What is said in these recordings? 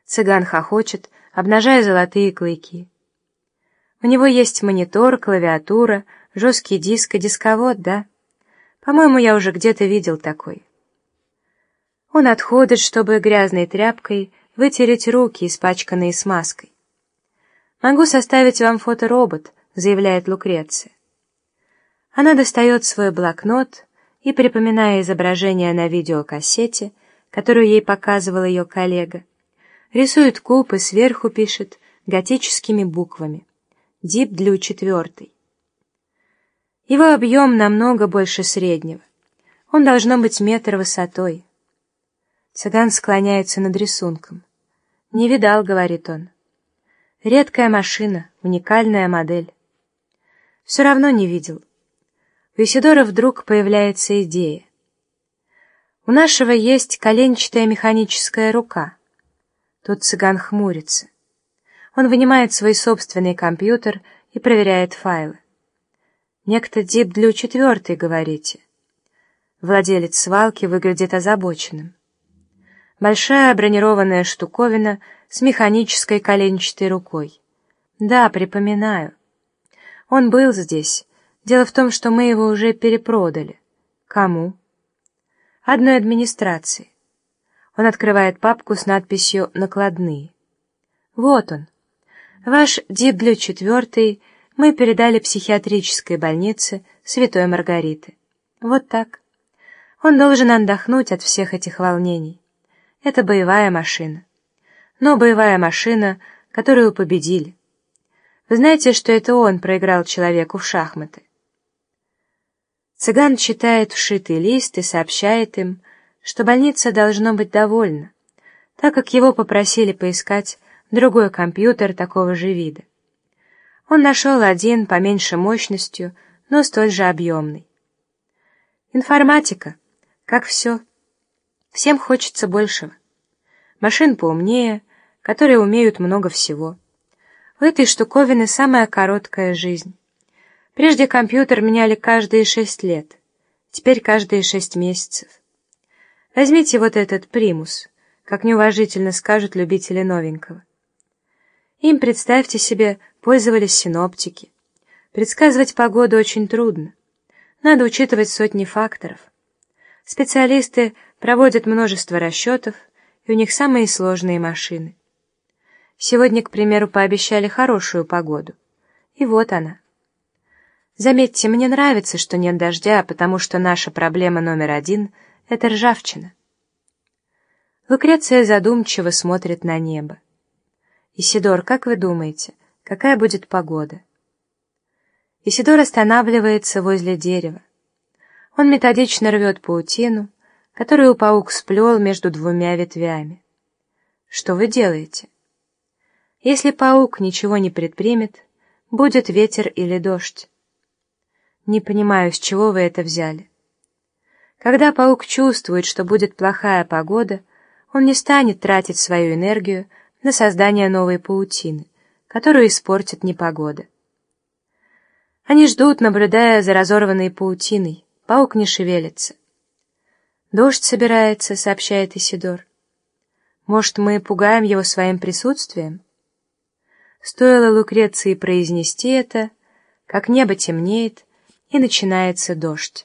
Цыган хохочет, обнажая золотые клыки. У него есть монитор, клавиатура, жесткий диск и дисковод, да? По-моему, я уже где-то видел такой. Он отходит, чтобы грязной тряпкой вытереть руки, испачканные смазкой. «Могу составить вам фоторобот», — заявляет Лукреция. Она достает свой блокнот и, припоминая изображение на видеокассете, которую ей показывал ее коллега, рисует куб и сверху пишет готическими буквами «Deep Blue 4». Его объем намного больше среднего. Он должно быть метр высотой. Цыган склоняется над рисунком. «Не видал», — говорит он. «Редкая машина, уникальная модель». Все равно не видел. У Исидора вдруг появляется идея. У нашего есть коленчатая механическая рука. Тут цыган хмурится. Он вынимает свой собственный компьютер и проверяет файлы. «Некто Deep Blue 4, говорите?» Владелец свалки выглядит озабоченным. Большая бронированная штуковина с механической коленчатой рукой. Да, припоминаю. Он был здесь. Дело в том, что мы его уже перепродали. Кому? Одной администрации. Он открывает папку с надписью «Накладные». Вот он. Ваш Deep Blue 4 мы передали психиатрической больнице Святой Маргариты. Вот так. Он должен отдохнуть от всех этих волнений. Это боевая машина. Но боевая машина, которую победили. Вы знаете, что это он проиграл человеку в шахматы? Цыган читает вшитый лист и сообщает им, что больница должна быть довольна, так как его попросили поискать другой компьютер такого же вида. Он нашел один поменьше мощностью, но столь же объемный. Информатика, как все. Всем хочется большего. Машин поумнее, которые умеют много всего. У этой штуковины самая короткая жизнь. Прежде компьютер меняли каждые 6 лет, теперь каждые 6 месяцев. Возьмите вот этот примус, как неуважительно скажут любители новенького. Им, представьте себе, пользовались синоптики. Предсказывать погоду очень трудно. Надо учитывать сотни факторов. Специалисты проводят множество расчетов, и у них самые сложные машины. Сегодня, к примеру, пообещали хорошую погоду. И вот она. Заметьте, мне нравится, что нет дождя, потому что наша проблема номер 1 — это ржавчина. Лукреция задумчиво смотрит на небо. «Исидор, как вы думаете, какая будет погода?» Исидор останавливается возле дерева. Он методично рвет паутину, которую паук сплел между двумя ветвями. Что вы делаете? Если паук ничего не предпримет, будет ветер или дождь. Не понимаю, с чего вы это взяли. Когда паук чувствует, что будет плохая погода, он не станет тратить свою энергию на создание новой паутины, которую испортит непогода. Они ждут, наблюдая за разорванной паутиной. Паук не шевелится. «Дождь собирается», — сообщает Исидор. «Может, мы пугаем его своим присутствием?» Стоило Лукреции произнести это, как небо темнеет, и начинается дождь.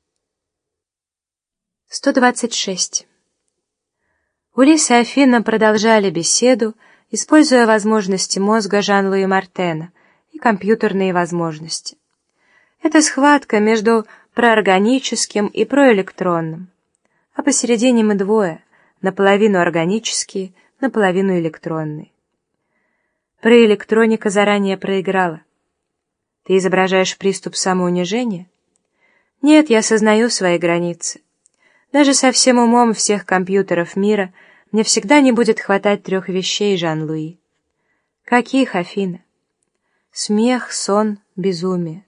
126. Улисс и Афина продолжали беседу, используя возможности мозга Жан-Луи Мартена и компьютерные возможности. Это схватка между проорганическим и проэлектронным, а посередине мы двое, наполовину органические, наполовину электронные. Проэлектроника заранее проиграла. Ты изображаешь приступ самоунижения? Нет, я осознаю свои границы. Даже со всем умом всех компьютеров мира мне всегда не будет хватать 3 вещей, Жан-Луи. Каких, Афина? Смех, сон, безумие.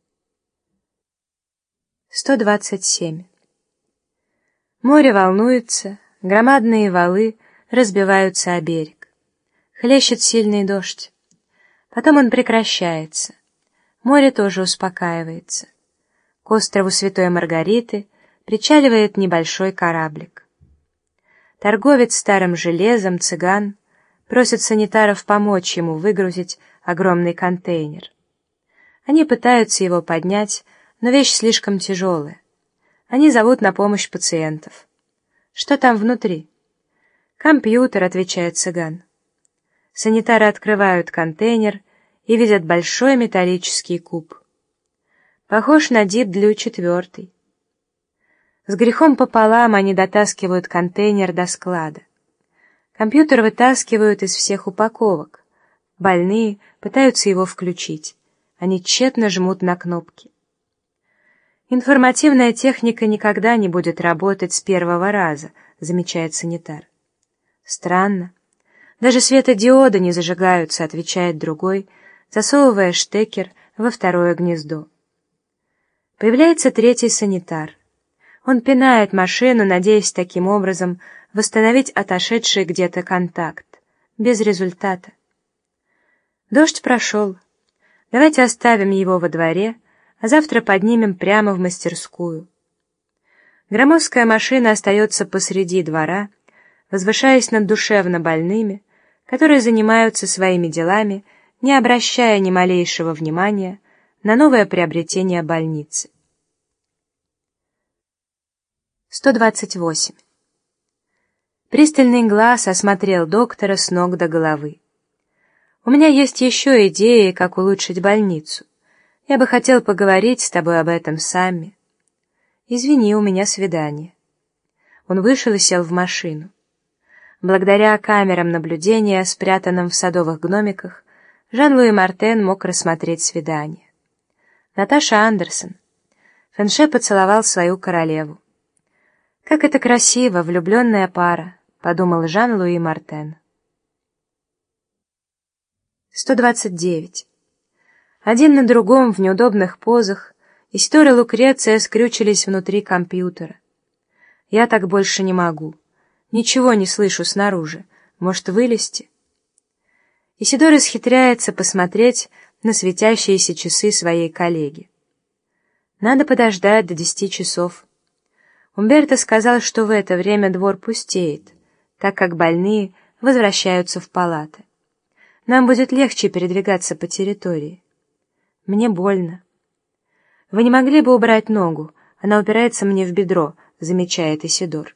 127. Море волнуется, громадные валы разбиваются о берег. Хлещет сильный дождь. Потом он прекращается. Море тоже успокаивается. К острову Святой Маргариты причаливает небольшой кораблик. Торговец старым железом, цыган, просит санитаров помочь ему выгрузить огромный контейнер. Они пытаются его поднять, но вещь слишком тяжелая. Они зовут на помощь пациентов. «Что там внутри?» «Компьютер», — отвечает цыган. Санитары открывают контейнер и видят большой металлический куб. Похож на Deep Blue 4. С грехом пополам они дотаскивают контейнер до склада. Компьютер вытаскивают из всех упаковок. Больные пытаются его включить. Они тщетно жмут на кнопки. «Информативная техника никогда не будет работать с первого раза», — замечает санитар. «Странно. Даже светодиоды не зажигаются», — отвечает другой, засовывая штекер во второе гнездо. Появляется третий санитар. Он пинает машину, надеясь таким образом восстановить отошедший где-то контакт. Без результата. Дождь прошел. Давайте оставим его во дворе, а завтра поднимем прямо в мастерскую. Громоздкая машина остается посреди двора, возвышаясь над душевно больными, которые занимаются своими делами, не обращая ни малейшего внимания на новое приобретение больницы. 128. Пристальный глаз осмотрел доктора с ног до головы. «У меня есть еще идеи, как улучшить больницу. Я бы хотел поговорить с тобой об этом сами. Извини, у меня свидание». Он вышел и сел в машину. Благодаря камерам наблюдения, спрятанным в садовых гномиках, Жан-Луи Мартен мог рассмотреть свидание. Наташа Андерсон. Фенше поцеловал свою королеву. «Как это красиво, влюбленная пара», — подумал Жан-Луи Мартен. 129. Один на другом в неудобных позах Исидор и Лукреция скрючились внутри компьютера. «Я так больше не могу. Ничего не слышу снаружи. Может, вылезти?» Исидор исхитряется посмотреть на светящиеся часы своей коллеги. Надо подождать до 10 часов. Умберто сказал, что в это время двор пустеет, так как больные возвращаются в палаты. Нам будет легче передвигаться по территории. Мне больно. Вы не могли бы убрать ногу? Она упирается мне в бедро, замечает Исидор.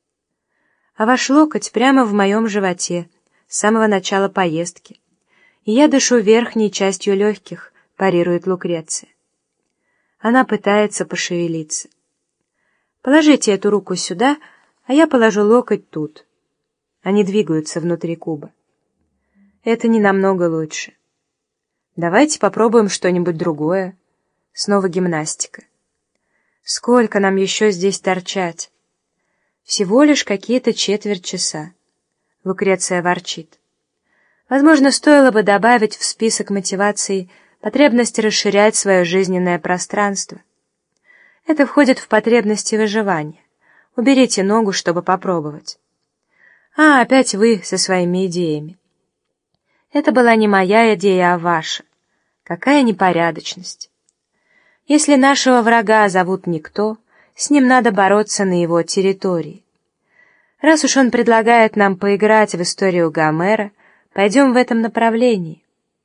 А ваш локоть прямо в моем животе, с самого начала поездки. И я дышу верхней частью легких, парирует Лукреция. Она пытается пошевелиться. Положите эту руку сюда, а я положу локоть тут. Они двигаются внутри куба. Это не намного лучше. Давайте попробуем что-нибудь другое. Снова гимнастика. Сколько нам еще здесь торчать? Всего лишь какие-то четверть часа. Лукреция ворчит. Возможно, стоило бы добавить в список мотиваций потребность расширять свое жизненное пространство. Это входит в потребности выживания. Уберите ногу, чтобы попробовать. А, опять вы со своими идеями. Это была не моя идея, а ваша. Какая непорядочность. Если нашего врага зовут Никто, с ним надо бороться на его территории. Раз уж он предлагает нам поиграть в историю Гомера, пойдем в этом направлении.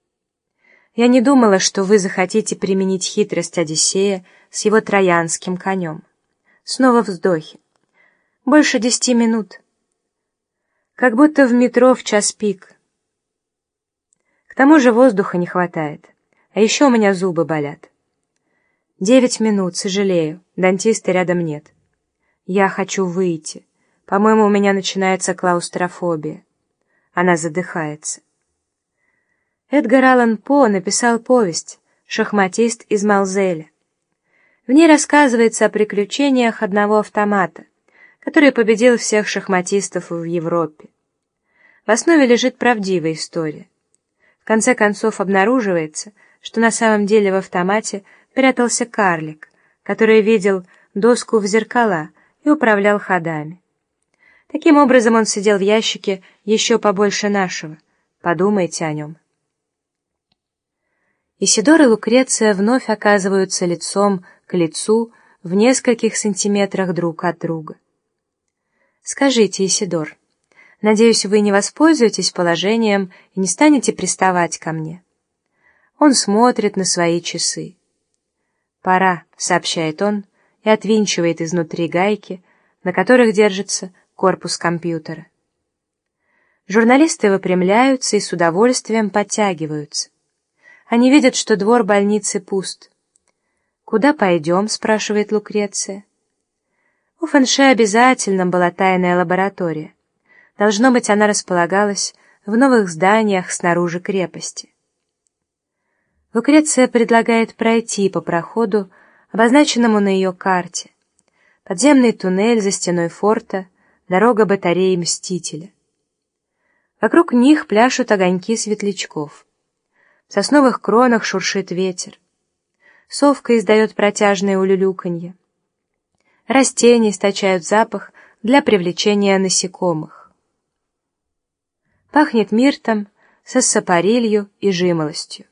Я не думала, что вы захотите применить хитрость Одиссея с его троянским конем. Снова вздохи. Больше 10 минут. Как будто в метро в час пик. К тому же воздуха не хватает. А еще у меня зубы болят. 9 минут, сожалею. Дантиста рядом нет. Я хочу выйти. По-моему, у меня начинается клаустрофобия. Она задыхается. Эдгар Аллан По написал повесть «Шахматист из Малзеля». В ней рассказывается о приключениях одного автомата, который победил всех шахматистов в Европе. В основе лежит правдивая история. В конце концов обнаруживается, что на самом деле в автомате прятался карлик, который видел доску в зеркала и управлял ходами. Таким образом он сидел в ящике еще побольше нашего. Подумайте о нем. Исидор и Лукреция вновь оказываются лицом к лицу в нескольких сантиметрах друг от друга. Скажите, Исидор, Надеюсь, вы не воспользуетесь положением и не станете приставать ко мне». Он смотрит на свои часы. «Пора», — сообщает он и отвинчивает изнутри гайки, на которых держится корпус компьютера. Журналисты выпрямляются и с удовольствием подтягиваются. Они видят, что двор больницы пуст. «Куда пойдем?» — спрашивает Лукреция. У Фэнше обязательно была тайная лаборатория. Должно быть, она располагалась в новых зданиях снаружи крепости. Лукреция предлагает пройти по проходу, обозначенному на ее карте. Подземный туннель за стеной форта, дорога батареи Мстителя. Вокруг них пляшут огоньки светлячков. В сосновых кронах шуршит ветер. Совка издает протяжное улюлюканье. Растения источают запах для привлечения насекомых. Пахнет миртом, сассапарилью и жимолостью.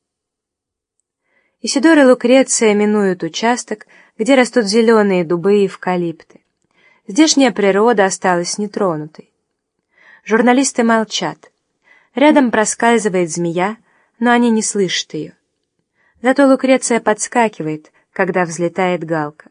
Исидор и Лукреция минуют участок, где растут зеленые дубы и эвкалипты. Здешняя природа осталась нетронутой. Журналисты молчат. Рядом проскальзывает змея, но они не слышат ее. Зато Лукреция подскакивает, когда взлетает галка.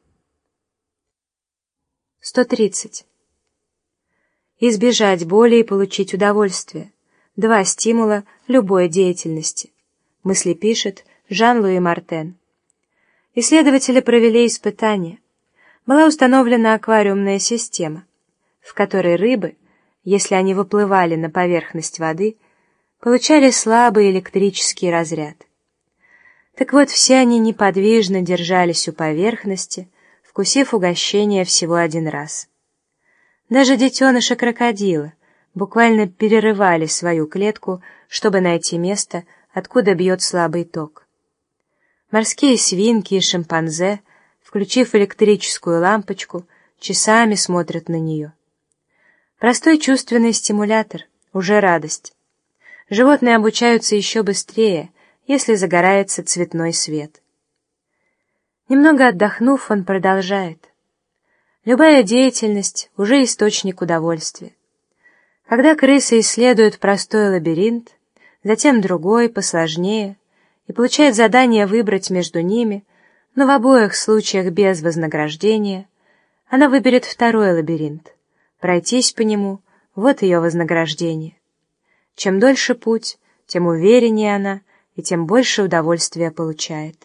130. Избежать боли и получить удовольствие. Два стимула любой деятельности. Мысли пишет Жан-Луи Мартен. Исследователи провели испытания. Была установлена аквариумная система, в которой рыбы, если они выплывали на поверхность воды, получали слабый электрический разряд. Так вот, все они неподвижно держались у поверхности, вкусив угощение всего один раз. Даже детеныши крокодила буквально перерывали свою клетку, чтобы найти место, откуда бьет слабый ток. Морские свинки и шимпанзе, включив электрическую лампочку, часами смотрят на нее. Простой чувственный стимулятор — уже радость. Животные обучаются еще быстрее, если загорается цветной свет. Немного отдохнув, он продолжает. Любая деятельность — уже источник удовольствия. Когда крысы исследуют простой лабиринт, затем другой, посложнее, и получает задание выбрать между ними, но в обоих случаях без вознаграждения, она выберет второй лабиринт. Пройтись по нему — вот ее вознаграждение. Чем дольше путь, тем увереннее она и тем больше удовольствия получает.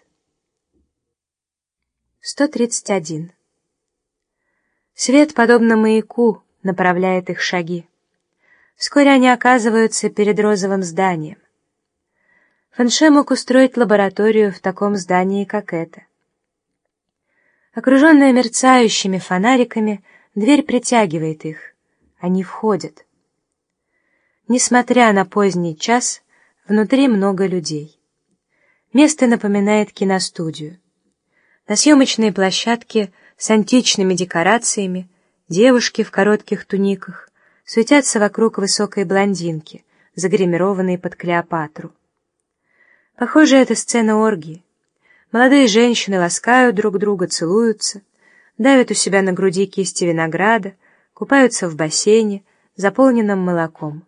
131. Свет, подобно маяку, направляет их шаги. Вскоре они оказываются перед розовым зданием. Фэнше мог устроить лабораторию в таком здании, как это. Окруженная мерцающими фонариками, дверь притягивает их. Они входят. Несмотря на поздний час, внутри много людей. Место напоминает киностудию. На съемочной площадке с античными декорациями девушки в коротких туниках суетятся вокруг высокой блондинки, загримированной под Клеопатру. Похоже, это сцена оргии. Молодые женщины ласкают друг друга, целуются, давят у себя на груди кисти винограда, купаются в бассейне, заполненном молоком.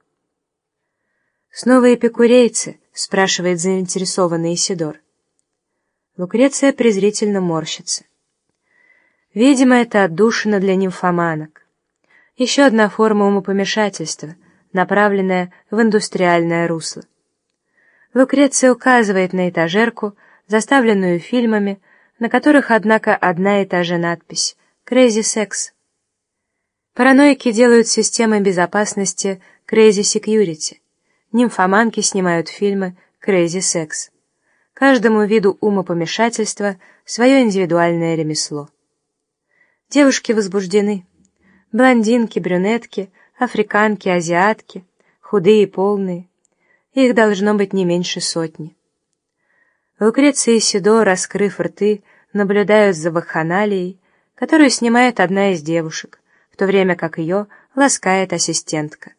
«Снова эпикурейцы?» — спрашивает заинтересованный Исидор. Лукреция презрительно морщится. Видимо, это отдушина для нимфоманок. Еще одна форма умопомешательства, направленная в индустриальное русло. Лукреция указывает на этажерку, заставленную фильмами, на которых, однако, одна и та же надпись «Crazy Sex». Параноики делают системы безопасности «Crazy Security». Нимфоманки снимают фильмы «Crazy Sex». Каждому виду умопомешательства свое индивидуальное ремесло. Девушки возбуждены. Блондинки, брюнетки, африканки, азиатки, худые и полные. Их должно быть не меньше 100. Лукреция и Исидор, раскрыв рты, наблюдают за вакханалией, которую снимает одна из девушек, в то время как ее ласкает ассистентка.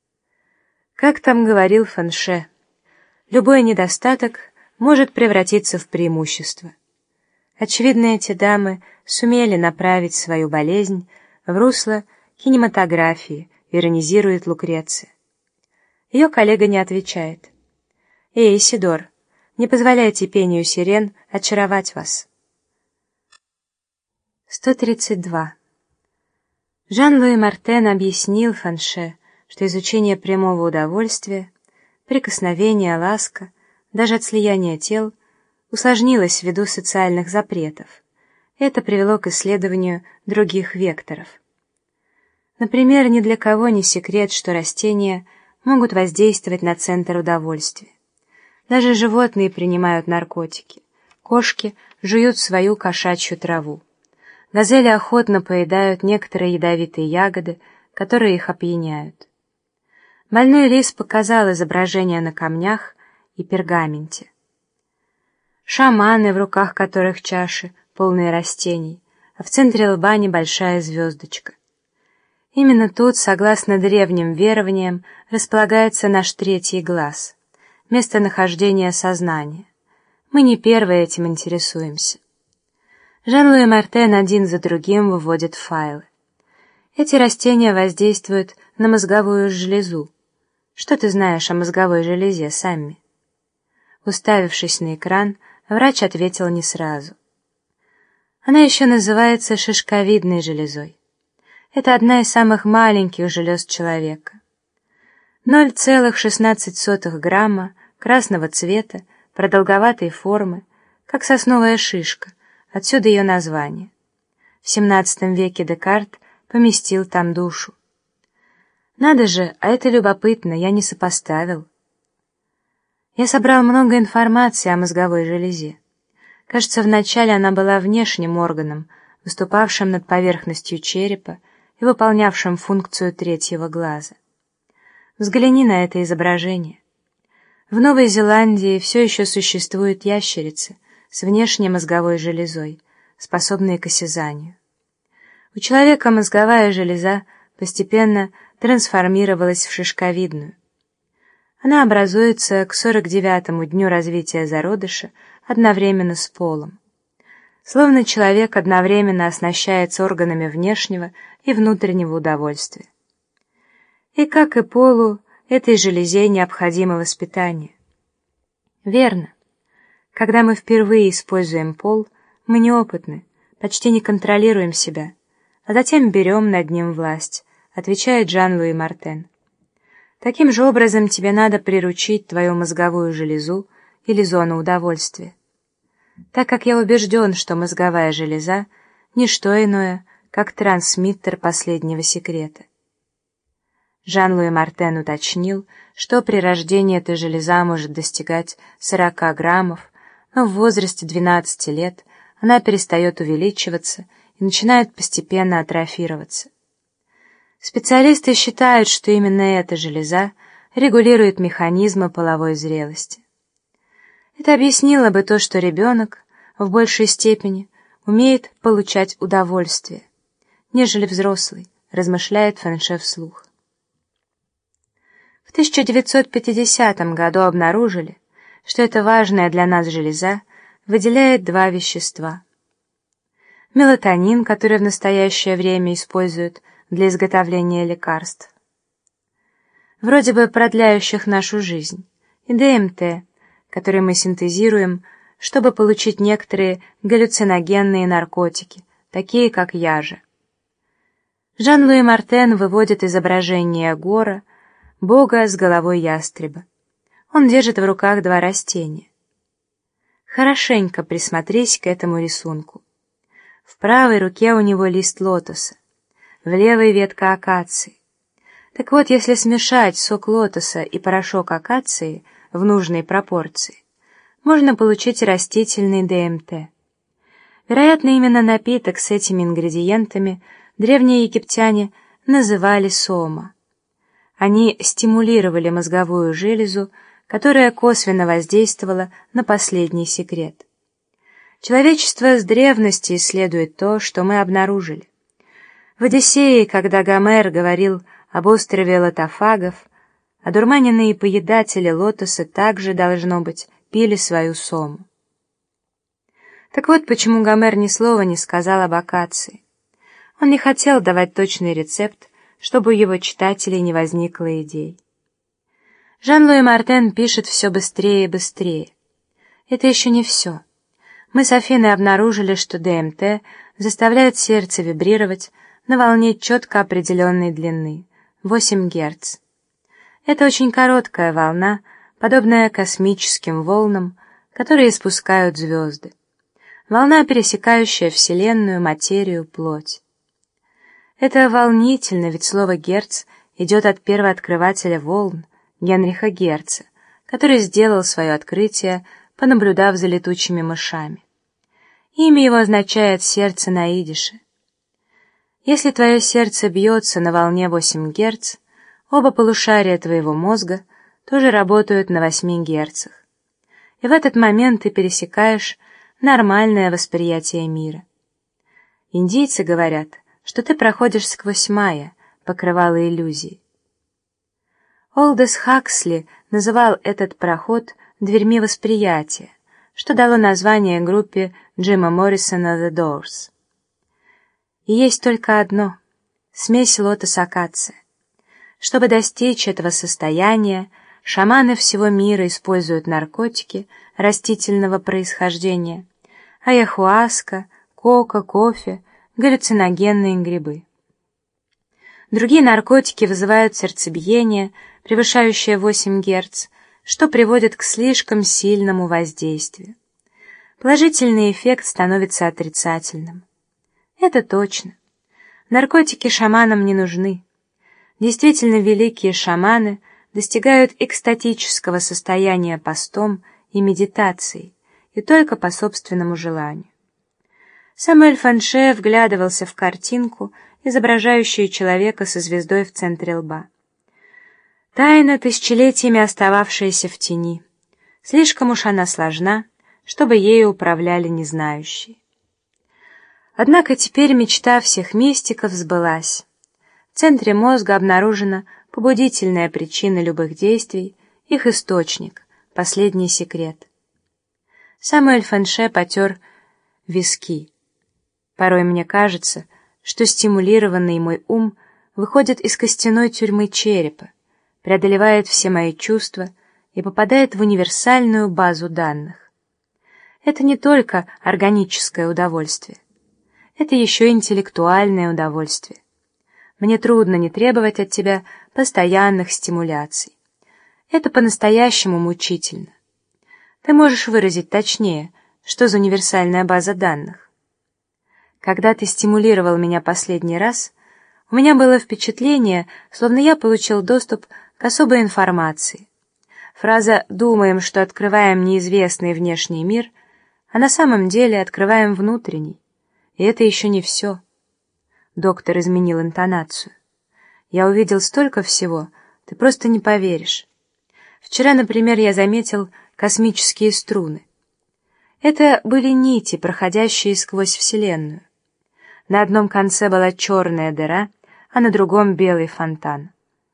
Как там говорил Фэнше, любой недостаток может превратиться в преимущество. Очевидно, эти дамы сумели направить свою болезнь в русло кинематографии иронизирует Лукреция. Ее коллега не отвечает. «Эй, Исидор, не позволяйте пению сирен очаровать вас». 132. Жан-Луи Мартен объяснил Фанше, что изучение прямого удовольствия, прикосновения, ласка, даже от слияния тел усложнилось ввиду социальных запретов. Это привело к исследованию других векторов. Например, ни для кого не секрет, что растения могут воздействовать на центр удовольствия. Даже животные принимают наркотики. Кошки жуют свою кошачью траву. Газели охотно поедают некоторые ядовитые ягоды, которые их опьяняют. Больной лис показал изображения на камнях и пергаменте. Шаманы, в руках которых чаши, полные растений, а в центре лба небольшая звездочка. Именно тут, согласно древним верованиям, располагается наш третий глаз, местонахождение сознания. Мы не первые этим интересуемся. Жан-Луи Мартен один за другим выводит файлы. Эти растения воздействуют на мозговую железу. Что ты знаешь о мозговой железе, Самми? Уставившись на экран, врач ответил не сразу. Она еще называется шишковидной железой. Это одна из самых маленьких желез человека. 0,16 грамма, красного цвета, продолговатой формы, как сосновая шишка, отсюда ее название. В XVII веке Декарт поместил там душу. Надо же, а это любопытно, я не сопоставил. Я собрал много информации о мозговой железе. Кажется, вначале она была внешним органом, выступавшим над поверхностью черепа и выполнявшим функцию третьего глаза. Взгляни на это изображение. В Новой Зеландии все еще существуют ящерицы с внешней мозговой железой, способные к осязанию. У человека мозговая железа постепенно трансформировалась в шишковидную. Она образуется к 49-му дню развития зародыша одновременно с полом. Словно человек одновременно оснащается органами внешнего и внутреннего удовольствия. И, как и полу, этой железе необходимо воспитание. Верно. Когда мы впервые используем пол, мы неопытны, почти не контролируем себя, а затем берем над ним власть, отвечает Жан-Луи Мартен. Таким же образом тебе надо приручить твою мозговую железу или зону удовольствия. Так как я убежден, что мозговая железа — не что иное, как трансмиттер последнего секрета. Жан-Луи Мартен уточнил, что при рождении эта железа может достигать 40 граммов, но в возрасте 12 лет она перестает увеличиваться и начинает постепенно атрофироваться. Специалисты считают, что именно эта железа регулирует механизмы половой зрелости. Это объяснило бы то, что ребенок в большей степени умеет получать удовольствие, нежели взрослый, размышляет Фанше вслух. В 1950 году обнаружили, что эта важная для нас железа выделяет два вещества. Мелатонин, который в настоящее время используют для изготовления лекарств, вроде бы продляющих нашу жизнь, и ДМТ, который мы синтезируем, чтобы получить некоторые галлюциногенные наркотики, такие как яжа. Жан-Луи Мартен выводит изображение Гора, бога с головой ястреба. Он держит в руках два растения. Хорошенько присмотрись к этому рисунку. В правой руке у него лист лотоса, в левой ветка акации. Так вот, если смешать сок лотоса и порошок акации в нужной пропорции, можно получить растительный ДМТ. Вероятно, именно напиток с этими ингредиентами древние египтяне называли сома. Они стимулировали мозговую железу, которая косвенно воздействовала на последний секрет. Человечество с древности исследует то, что мы обнаружили. В «Одиссее», когда Гомер говорил об острове лотофагов, одурманенные поедатели лотоса также, должно быть, пили свою сому. Так вот, почему Гомер ни слова не сказал об акации. Он не хотел давать точный рецепт, чтобы у его читателей не возникло идей. Жан-Луи Мартен пишет все быстрее и быстрее. Это еще не все. Мы с Афиной обнаружили, что ДМТ заставляет сердце вибрировать на волне четко определенной длины — 8 Гц. Это очень короткая волна, подобная космическим волнам, которые испускают звезды. Волна, пересекающая Вселенную, материю, плоть. Это волнительно, ведь слово «герц» идет от первооткрывателя волн, Генриха Герца, который сделал свое открытие, понаблюдав за летучими мышами. Имя его означает «сердце» на идише. Если твое сердце бьется на волне 8 Гц, оба полушария твоего мозга тоже работают на 8 Герцах. И в этот момент ты пересекаешь нормальное восприятие мира. Индийцы говорят, что ты проходишь сквозь майя, покрывало иллюзий. Олдос Хаксли называл этот проход дверьми восприятия, что дало название группе Джима Моррисона «The Doors». И есть только одно — смесь лотос-акация. Чтобы достичь этого состояния, шаманы всего мира используют наркотики растительного происхождения, ayahuasca, кока, кофе, галлюциногенные грибы. Другие наркотики вызывают сердцебиение, превышающее 8 Гц, что приводит к слишком сильному воздействию. Положительный эффект становится отрицательным. Это точно. Наркотики шаманам не нужны. Действительно великие шаманы достигают экстатического состояния постом и медитацией, и только по собственному желанию. Самуэль Фанше вглядывался в картинку, изображающую человека со звездой в центре лба. Тайна, тысячелетиями остававшаяся в тени. Слишком уж она сложна, чтобы ею управляли незнающие. Однако теперь мечта всех мистиков сбылась. В центре мозга обнаружена побудительная причина любых действий, их источник, последний секрет. Самуэль Фанше потер виски. Порой мне кажется, что стимулированный мой ум выходит из костяной тюрьмы черепа, преодолевает все мои чувства и попадает в универсальную базу данных. Это не только органическое удовольствие, это еще интеллектуальное удовольствие. Мне трудно не требовать от тебя постоянных стимуляций. Это по-настоящему мучительно. Ты можешь выразить точнее, что за универсальная база данных? Когда ты стимулировал меня последний раз, у меня было впечатление, словно я получил доступ к особой информации. Фраза «думаем, что открываем неизвестный внешний мир», а на самом деле открываем внутренний. И это еще не все. Доктор изменил интонацию. Я увидел столько всего, ты просто не поверишь. Вчера, например, я заметил космические струны. Это были нити, проходящие сквозь Вселенную. На одном конце была черная дыра, а на другом белый фонтан.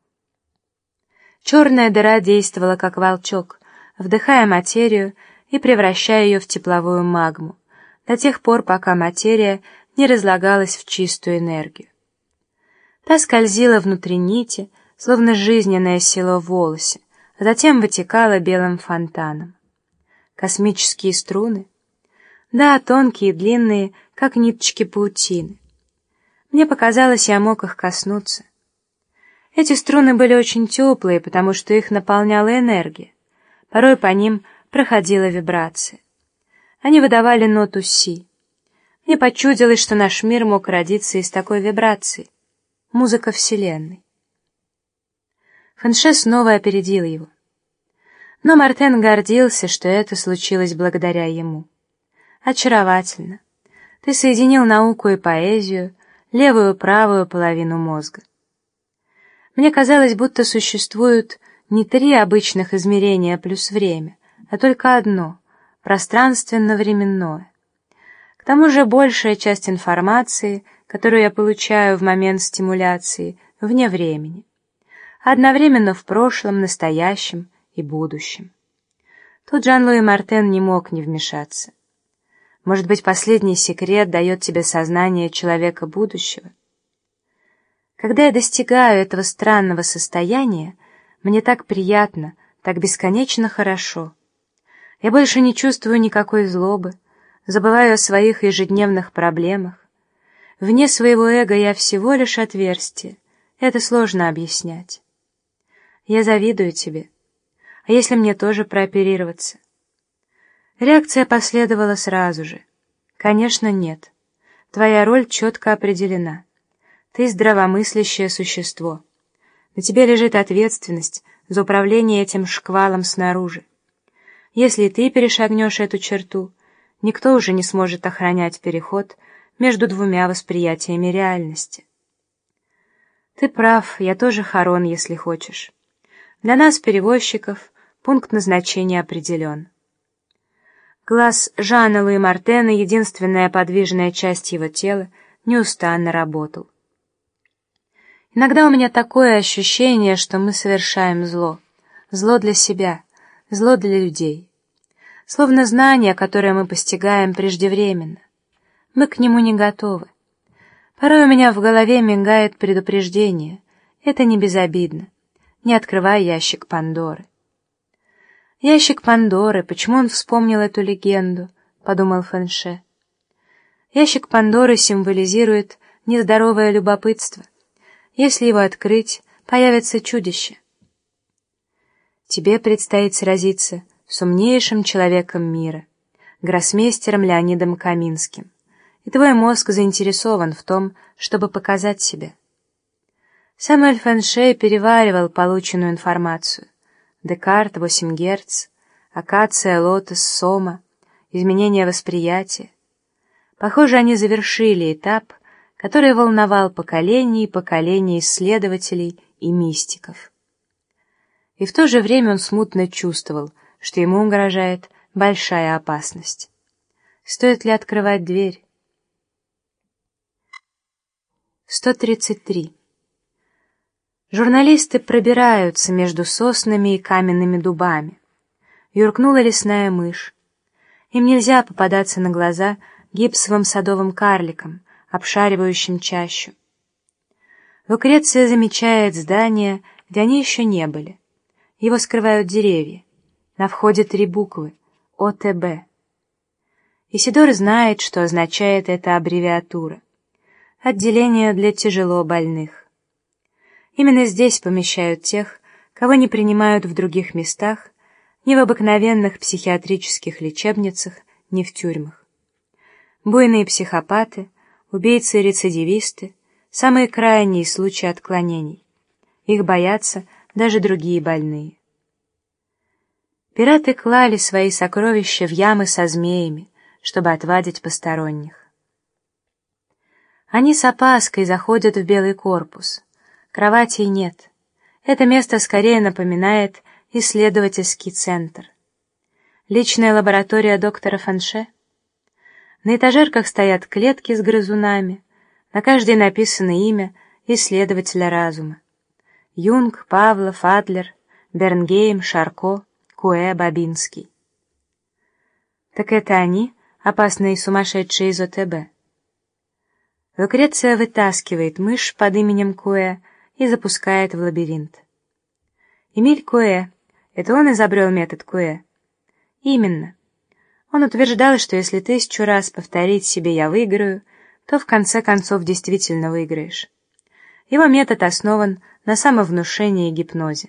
Черная дыра действовала как волчок, вдыхая материю и превращая ее в тепловую магму, до тех пор, пока материя не разлагалась в чистую энергию. Та скользила внутри нити, словно жизненное село в волосе, а затем вытекала белым фонтаном. Космические струны? Да, тонкие и длинные, как ниточки паутины. Мне показалось, я мог их коснуться. Эти струны были очень теплые, потому что их наполняла энергия. Порой по ним проходила вибрация. Они выдавали ноту си. Мне почудилось, что наш мир мог родиться из такой вибрации. Музыка Вселенной. Фанше снова опередил его. Но Мартен гордился, что это случилось благодаря ему. Очаровательно. Ты соединил науку и поэзию, левую и правую половину мозга. Мне казалось, будто существуют не 3 обычных измерения плюс время, а только одно — пространственно-временное. К тому же большая часть информации, которую я получаю в момент стимуляции, вне времени, одновременно в прошлом, настоящем и будущем. Тут Жан-Луи Мартен не мог не вмешаться. Может быть, последний секрет дает тебе сознание человека будущего? Когда я достигаю этого странного состояния, мне так приятно, так бесконечно хорошо. Я больше не чувствую никакой злобы, забываю о своих ежедневных проблемах. Вне своего эго я всего лишь отверстие. Это сложно объяснять. Я завидую тебе. А если мне тоже прооперироваться? Реакция последовала сразу же. Конечно, нет. Твоя роль четко определена. Ты здравомыслящее существо. На тебе лежит ответственность за управление этим шквалом снаружи. Если ты перешагнешь эту черту, никто уже не сможет охранять переход между двумя восприятиями реальности. Ты прав, я тоже Харон, если хочешь. Для нас, перевозчиков, пункт назначения определен. Глаз Жана Луи Мартена, единственная подвижная часть его тела, неустанно работал. Иногда у меня такое ощущение, что мы совершаем зло. Зло для себя, зло для людей. Словно знание, которое мы постигаем преждевременно. Мы к нему не готовы. Порой у меня в голове мигает предупреждение. Это не безобидно. Не открывай ящик Пандоры. Ящик Пандоры, почему он вспомнил эту легенду, подумал Фэнше. Ящик Пандоры символизирует нездоровое любопытство. Если его открыть, появится чудище. Тебе предстоит сразиться с умнейшим человеком мира, гроссмейстером Леонидом Каминским, и твой мозг заинтересован в том, чтобы показать себя. Самуэль Фэнше переваривал полученную информацию. Декарт, 8 Герц, акация, лотос, сома, изменение восприятия. Похоже, они завершили этап, который волновал поколения и поколения исследователей и мистиков. И в то же время он смутно чувствовал, что ему угрожает большая опасность. Стоит ли открывать дверь? 133. Журналисты пробираются между соснами и каменными дубами. Юркнула лесная мышь. Им нельзя попадаться на глаза гипсовым садовым карликам, обшаривающим чащу. Лукреция замечает здание, где они еще не были. Его скрывают деревья. На входе 3 буквы — ОТБ. Исидор знает, что означает эта аббревиатура. Отделение для тяжело больных. Именно здесь помещают тех, кого не принимают в других местах, ни в обыкновенных психиатрических лечебницах, ни в тюрьмах. Буйные психопаты, убийцы и рецидивисты — самые крайние случаи отклонений. Их боятся даже другие больные. Пираты клали свои сокровища в ямы со змеями, чтобы отвадить посторонних. Они с опаской заходят в белый корпус. Кроватей нет. Это место скорее напоминает исследовательский центр. Личная лаборатория доктора Фэнше. На этажерках стоят клетки с грызунами, на каждой написано имя исследователя разума. Юнг, Павлов, Адлер, Бернгейм, Шарко, Куэ, Бабинский. Так это они, опасные и сумасшедшие из ОТБ. Лукреция вытаскивает мышь под именем Куэ и запускает в лабиринт. Эмиль Куэ, это он изобрел метод Куэ? Именно. Он утверждал, что если 1000 раз повторить себе «я выиграю», то в конце концов действительно выиграешь. Его метод основан на самовнушении и гипнозе.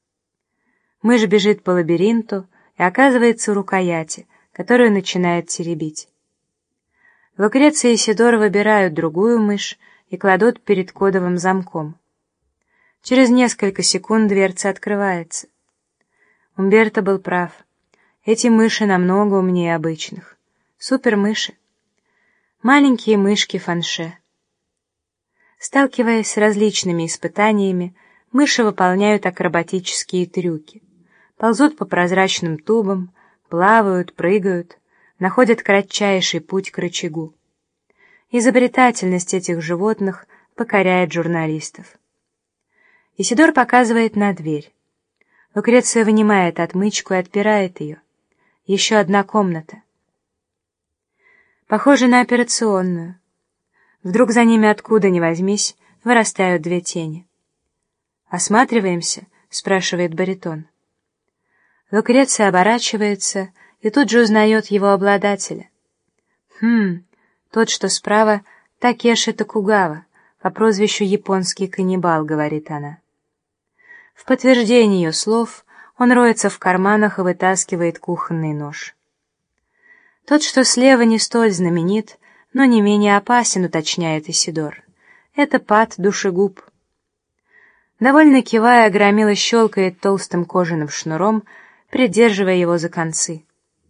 Мышь бежит по лабиринту и оказывается у рукояти, которую начинает теребить. Лукреция и Исидор выбирают другую мышь и кладут перед кодовым замком. Через несколько секунд дверца открывается. Умберто был прав. Эти мыши намного умнее обычных. Супермыши. Маленькие мышки Фэнше. Сталкиваясь с различными испытаниями, мыши выполняют акробатические трюки. Ползут по прозрачным тубам, плавают, прыгают, находят кратчайший путь к рычагу. Изобретательность этих животных покоряет журналистов. Исидор показывает на дверь. Лукреция вынимает отмычку и отпирает ее. Еще одна комната. Похоже на операционную. Вдруг за ними откуда ни возьмись вырастают две тени. «Осматриваемся?» — спрашивает баритон. Лукреция оборачивается и тут же узнает его обладателя. Тот, что справа, Такеши Токугава, по прозвищу «Японский каннибал», — говорит она. В подтверждение ее слов он роется в карманах и вытаскивает кухонный нож. Тот, что слева, не столь знаменит, но не менее опасен, уточняет Исидор. Это Пат Душегуб. Довольно кивая, Громила щелкает толстым кожаным шнуром, придерживая его за концы.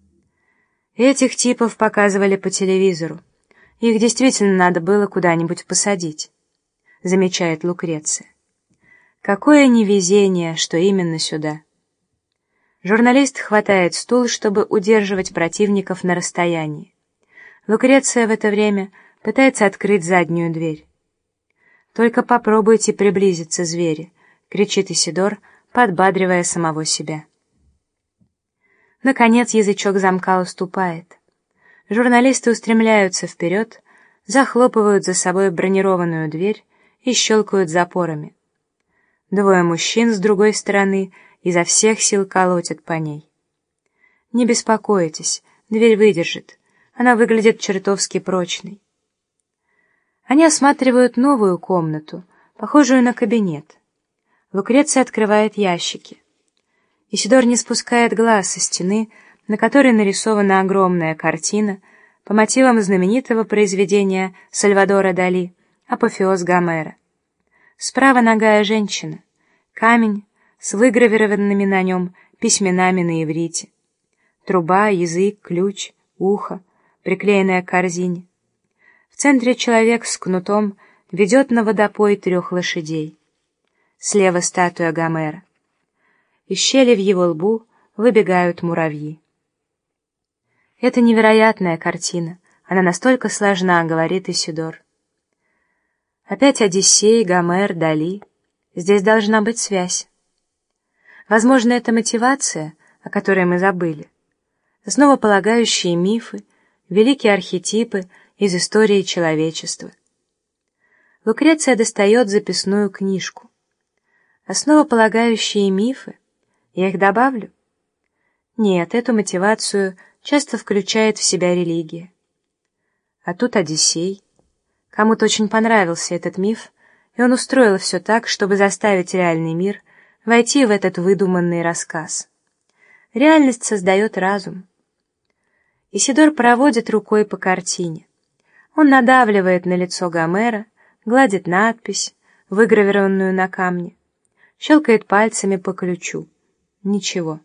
Этих типов показывали по телевизору. Их действительно надо было куда-нибудь посадить, замечает Лукреция. Какое невезение, что именно сюда. Журналист хватает стул, чтобы удерживать противников на расстоянии. Лукреция в это время пытается открыть заднюю дверь. «Только попробуйте приблизиться, звери!» — кричит Исидор, подбадривая самого себя. Наконец язычок замка уступает. Журналисты устремляются вперед, захлопывают за собой бронированную дверь и щелкают запорами. Двое мужчин с другой стороны изо всех сил колотят по ней. «Не беспокойтесь, дверь выдержит, она выглядит чертовски прочной». Они осматривают новую комнату, похожую на кабинет. Лукреция открывает ящики. Исидор не спускает глаз со стены, на которой нарисована огромная картина по мотивам знаменитого произведения Сальвадора Дали «Апофеоз Гомера». Справа нагая женщина, камень с выгравированными на нем письменами на иврите, труба, язык, ключ, ухо, приклеенное к корзине. В центре человек с кнутом ведет на водопой 3 лошадей. Слева статуя Гомера. Из щели в его лбу выбегают муравьи. Это невероятная картина, она настолько сложна, говорит Исидор. Опять Одиссей, Гомер, Дали. Здесь должна быть связь. Возможно, это мотивация, о которой мы забыли. Основополагающие мифы, великие архетипы из истории человечества. Лукреция достает записную книжку. Основополагающие мифы? Я их добавлю? Нет, эту мотивацию часто включает в себя религия. А тут Одиссей. Кому-то очень понравился этот миф, и он устроил все так, чтобы заставить реальный мир войти в этот выдуманный рассказ. Реальность создает разум. Исидор проводит рукой по картине. Он надавливает на лицо Гомера, гладит надпись, выгравированную на камне, щелкает пальцами по ключу. Ничего.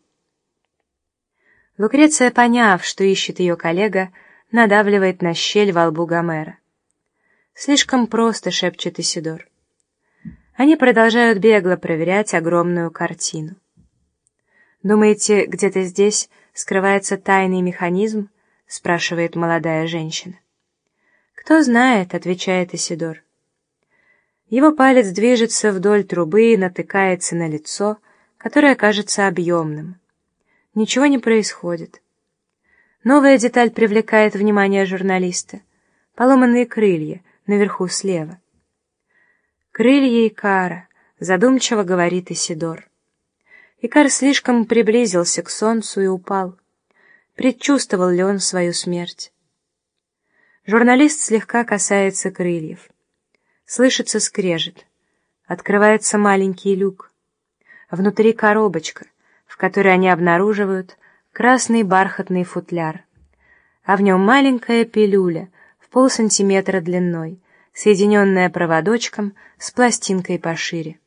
Лукреция, поняв, что ищет ее коллега, надавливает на щель во лбу Гомера. «Слишком просто», — шепчет Исидор. Они продолжают бегло проверять огромную картину. «Думаете, где-то здесь скрывается тайный механизм?» — спрашивает молодая женщина. «Кто знает», — отвечает Исидор. Его палец движется вдоль трубы и натыкается на лицо, которое кажется объемным. Ничего не происходит. Новая деталь привлекает внимание журналиста. Поломанные крылья наверху слева. «Крылья Икара», — задумчиво говорит Исидор. Икар слишком приблизился к солнцу и упал. Предчувствовал ли он свою смерть? Журналист слегка касается крыльев. Слышится скрежет. Открывается маленький люк. Внутри коробочка, в которой они обнаруживают красный бархатный футляр, а в нем маленькая пилюля в 0,5 сантиметра длиной, соединенная проводочком с пластинкой пошире.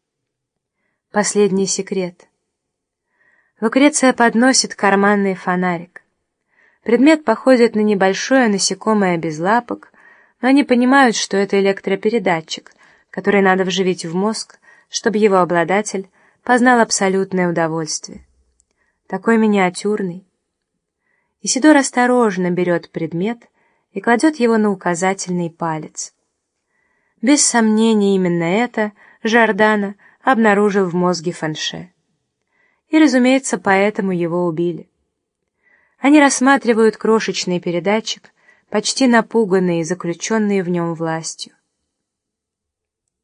Последний секрет. Лукреция подносит карманный фонарик. Предмет походит на небольшое насекомое без лапок, но они понимают, что это электропередатчик, который надо вживить в мозг, чтобы его обладатель познал абсолютное удовольствие. Такой миниатюрный. Исидор осторожно берет предмет и кладет его на указательный палец. Без сомнения, именно это Жордано обнаружил в мозге Фанше. И, разумеется, поэтому его убили. Они рассматривают крошечный передатчик, почти напуганные и заключенные в нем властью.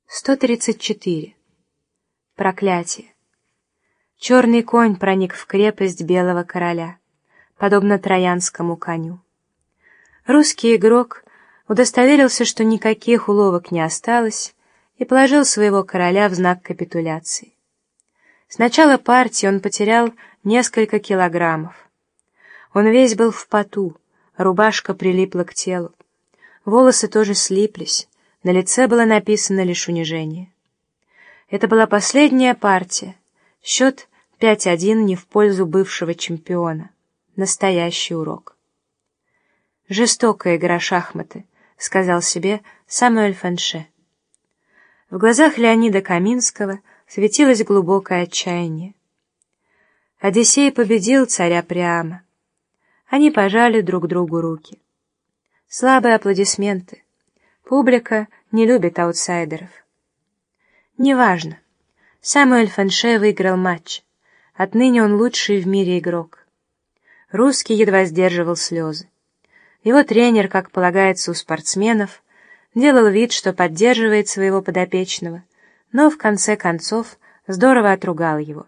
134. Проклятие. Черный конь проник в крепость белого короля, подобно троянскому коню. Русский игрок удостоверился, что никаких уловок не осталось, и положил своего короля в знак капитуляции. С начала партии он потерял несколько килограммов. Он весь был в поту, рубашка прилипла к телу, волосы тоже слиплись, на лице было написано лишь унижение. Это была последняя партия, счет 5-1 не в пользу бывшего чемпиона. Настоящий урок. «Жестокая игра шахматы», — сказал себе Самуэль Фанше. В глазах Леонида Каминского светилось глубокое отчаяние. Одиссей победил царя Приама. Они пожали друг другу руки. Слабые аплодисменты. Публика не любит аутсайдеров. Неважно. Самуэль Фанше выиграл матч. Отныне он лучший в мире игрок. Русский едва сдерживал слезы. Его тренер, как полагается у спортсменов, делал вид, что поддерживает своего подопечного, но в конце концов здорово отругал его.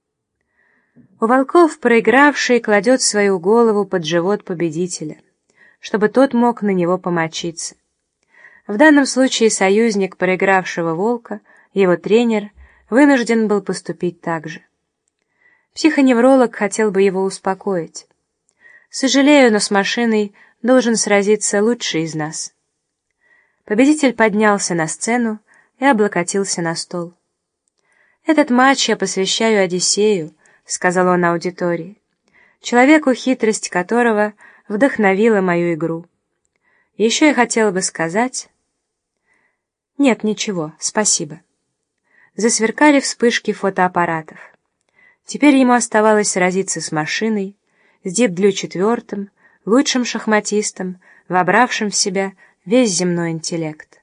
У волков проигравший кладет свою голову под живот победителя, чтобы тот мог на него помочиться. В данном случае союзник проигравшего волка, его тренер, вынужден был поступить так же. Психоневролог хотел бы его успокоить. «Сожалею, но с машиной должен сразиться лучший из нас». Победитель поднялся на сцену и облокотился на стол. «Этот матч я посвящаю Одиссею», — сказал он аудитории, человеку, хитрость которого вдохновила мою игру. Еще я хотела бы сказать... Нет, ничего, спасибо. Засверкали вспышки фотоаппаратов. Теперь ему оставалось сразиться с машиной, с Дип-Блю 4, лучшим шахматистом, вобравшим в себя весь земной интеллект.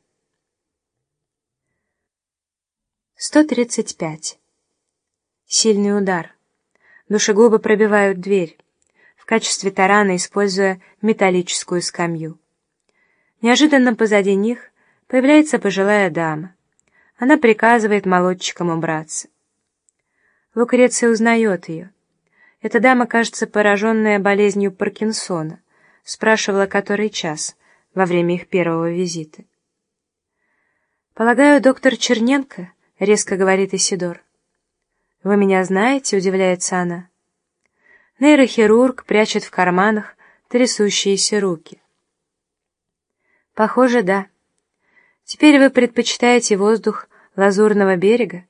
135. Сильный удар. Душегубы пробивают дверь, в качестве тарана используя металлическую скамью. Неожиданно позади них появляется пожилая дама. Она приказывает молодчикам убраться. Лукреция узнает ее. Эта дама, кажется, пораженная болезнью Паркинсона, спрашивала, который час во время их первого визита. «Полагаю, доктор Черненко?» — резко говорит Исидор. «Вы меня знаете?» — удивляется она. Нейрохирург прячет в карманах трясущиеся руки. «Похоже, да. Теперь вы предпочитаете воздух Лазурного берега?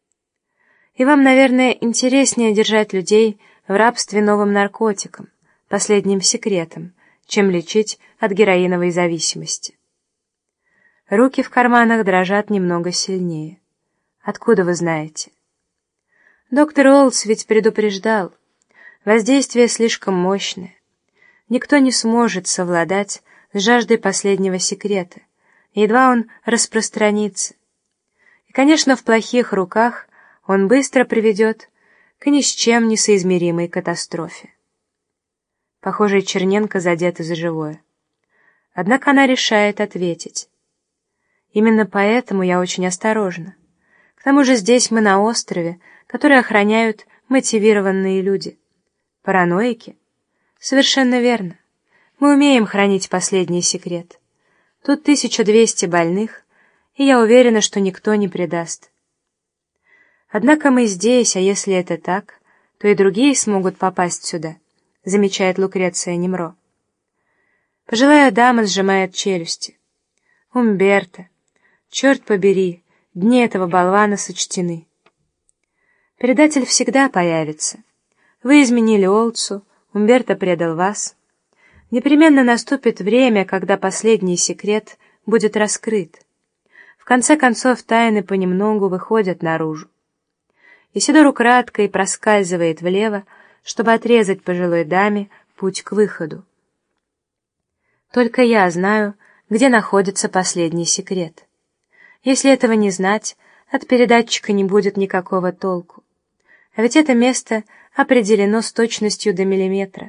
И вам, наверное, интереснее держать людей в рабстве новым наркотиком, последним секретом, чем лечить от героиновой зависимости». Руки в карманах дрожат немного сильнее. «Откуда вы знаете?» «Доктор Олдс ведь предупреждал. Воздействие слишком мощное. Никто не сможет совладать с жаждой последнего секрета, едва он распространится. И, конечно, в плохих руках он быстро приведет к ни с чем не соизмеримой катастрофе». Похоже, Черненко задета за живое. Однако она решает ответить. «Именно поэтому я очень осторожна. К тому же здесь мы на острове, который охраняют мотивированные люди. Параноики? Совершенно верно. Мы умеем хранить последний секрет. Тут 1200 больных, и я уверена, что никто не предаст. Однако мы здесь, а если это так, то и другие смогут попасть сюда», замечает Лукреция Немро. Пожилая дама сжимает челюсти. «Умберто, черт побери, дни этого болвана сочтены. Предатель всегда появится. Вы изменили Олдсу, Умберто предал вас. Непременно наступит время, когда последний секрет будет раскрыт. В конце концов, тайны понемногу выходят наружу. Исидор украдкой проскальзывает влево, чтобы отрезать пожилой даме путь к выходу. Только я знаю, где находится последний секрет. Если этого не знать, от передатчика не будет никакого толку. А ведь это место определено с точностью до миллиметра.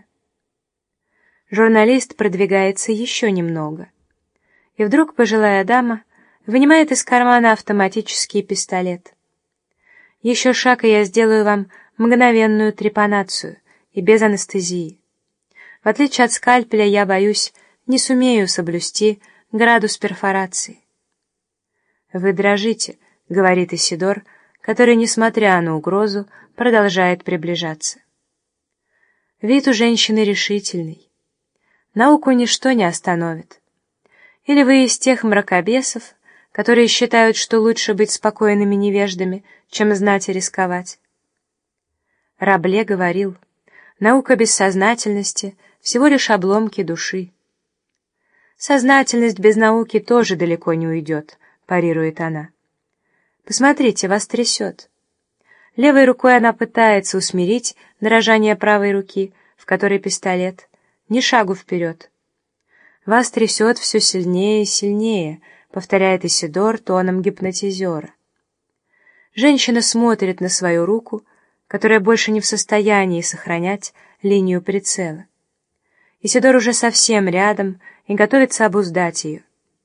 Журналист продвигается еще немного. И вдруг пожилая дама Вынимает из кармана автоматический пистолет. Еще шаг, и я сделаю вам мгновенную трепанацию и без анестезии. В отличие от скальпеля, я, боюсь, не сумею соблюсти градус перфорации. «Вы дрожите», — говорит Исидор, который, несмотря на угрозу, продолжает приближаться. Вид у женщины решительный. Науку ничто не остановит. Или вы из тех мракобесов, которые считают, что лучше быть спокойными невеждами, чем знать и рисковать? Рабле говорил: наука бессознательности — всего лишь обломки души. Сознательность без науки тоже далеко не уйдет, парирует она. Посмотрите, вас трясет. Левой рукой она пытается усмирить дрожание правой руки, в которой пистолет. Ни шагу вперед. Вас трясет все сильнее и сильнее, повторяет Исидор тоном гипнотизера. Женщина смотрит на свою руку, которая больше не в состоянии сохранять линию прицела. Исидор уже совсем рядом и готовится обуздать ее.